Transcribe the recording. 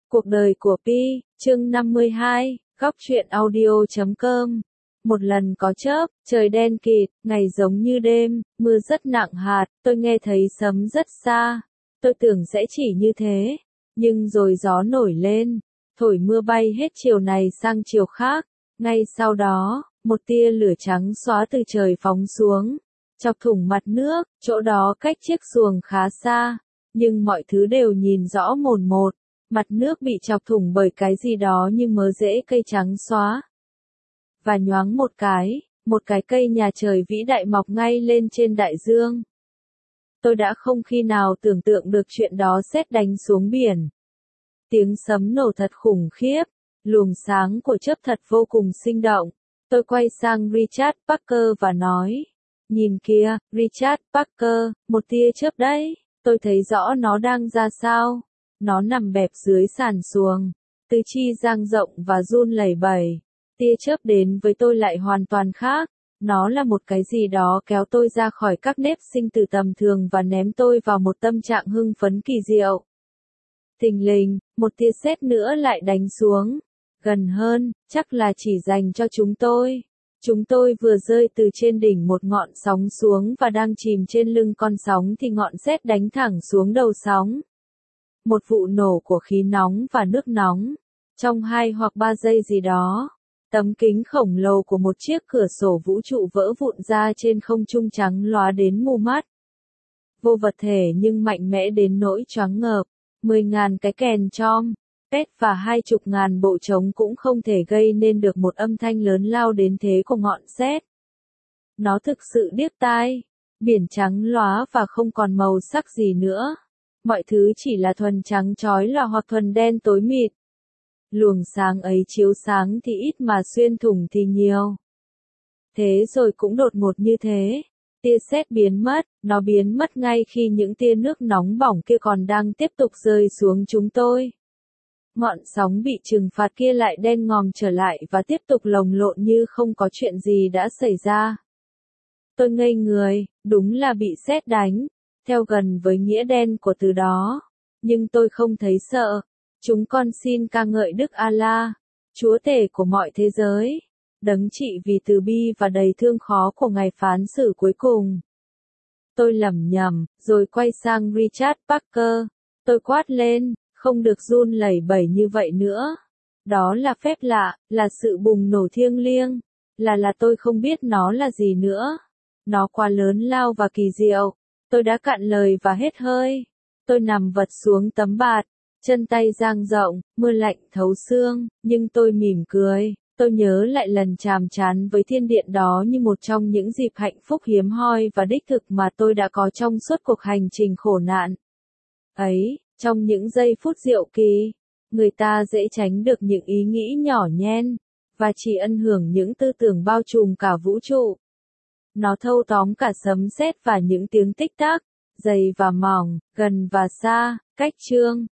Cuộc đời của Pi, chương 52, góc truyện audio.com. Một lần có chớp, trời đen kịt, ngày giống như đêm, mưa rất nặng hạt, tôi nghe thấy sấm rất xa. Tôi tưởng sẽ chỉ như thế, nhưng rồi gió nổi lên, thổi mưa bay hết chiều này sang chiều khác. Ngay sau đó, một tia lửa trắng xóa từ trời phóng xuống, chọc thủng mặt nước, chỗ đó cách chiếc xuồng khá xa, nhưng mọi thứ đều nhìn rõ mồn một. Mặt nước bị chọc thủng bởi cái gì đó như mớ rễ cây trắng xóa. Và nhoáng một cái cây nhà trời vĩ đại mọc ngay lên trên đại dương. Tôi đã không khi nào tưởng tượng được chuyện đó sét đánh xuống biển. Tiếng sấm nổ thật khủng khiếp, luồng sáng của chớp thật vô cùng sinh động. Tôi quay sang Richard Parker và nói, nhìn kìa, Richard Parker, một tia chớp đấy, tôi thấy rõ nó đang ra sao. Nó nằm bẹp dưới sàn xuồng, tứ chi dang rộng và run lẩy bẩy. Tia chớp đến với tôi lại hoàn toàn khác. Nó là một cái gì đó kéo tôi ra khỏi các nếp sinh tử tầm thường và ném tôi vào một tâm trạng hưng phấn kỳ diệu. Thình lình, một tia sét nữa lại đánh xuống. Gần hơn, chắc là chỉ dành cho chúng tôi. Chúng tôi vừa rơi từ trên đỉnh một ngọn sóng xuống và đang chìm trên lưng con sóng thì ngọn sét đánh thẳng xuống đầu sóng. Một vụ nổ của khí nóng và nước nóng. Trong 2 hoặc 3 giây gì đó, tấm kính khổng lồ của một chiếc cửa sổ vũ trụ vỡ vụn ra trên không trung trắng lóa đến mù mắt. Vô vật thể nhưng mạnh mẽ đến nỗi choáng ngợp. 10.000 cái kèn chom, pet và 20.000 bộ trống cũng không thể gây nên được một âm thanh lớn lao đến thế của ngọn sét. Nó thực sự điếc tai. Biển trắng lóa và không còn màu sắc gì nữa. Mọi thứ chỉ là thuần trắng chói lòa hoặc thuần đen tối mịt. Luồng sáng ấy chiếu sáng thì ít mà xuyên thủng thì nhiều. Thế rồi cũng đột ngột như thế. Tia sét biến mất, nó biến mất ngay khi những tia nước nóng bỏng kia còn đang tiếp tục rơi xuống chúng tôi. Ngọn sóng bị trừng phạt kia lại đen ngòm trở lại và tiếp tục lồng lộn như không có chuyện gì đã xảy ra. Tôi ngây người, đúng là bị sét đánh. Theo gần với nghĩa đen của từ đó. Nhưng tôi không thấy sợ. Chúng con xin ca ngợi Đức Allah, Chúa tể của mọi thế giới, đấng trị vì từ bi và đầy thương khó của ngày phán xử cuối cùng. Tôi lẩm nhẩm, rồi quay sang Richard Parker. Tôi quát lên, không được run lẩy bẩy như vậy nữa. Đó là phép lạ, là sự bùng nổ thiêng liêng, là tôi không biết nó là gì nữa. Nó quá lớn lao và kỳ diệu. Tôi đã cạn lời và hết hơi. Tôi nằm vật xuống tấm bạt, chân tay dang rộng, mưa lạnh thấu xương, nhưng tôi mỉm cười. Tôi nhớ lại lần chạm trán với thiên điện đó như một trong những dịp hạnh phúc hiếm hoi và đích thực mà tôi đã có trong suốt cuộc hành trình khổ nạn. Ấy, trong những giây phút diệu kỳ, người ta dễ tránh được những ý nghĩ nhỏ nhen, và chỉ ân hưởng những tư tưởng bao trùm cả vũ trụ. Nó thâu tóm cả sấm sét và những tiếng tích tắc, dày và mỏng, gần và xa, cách chương,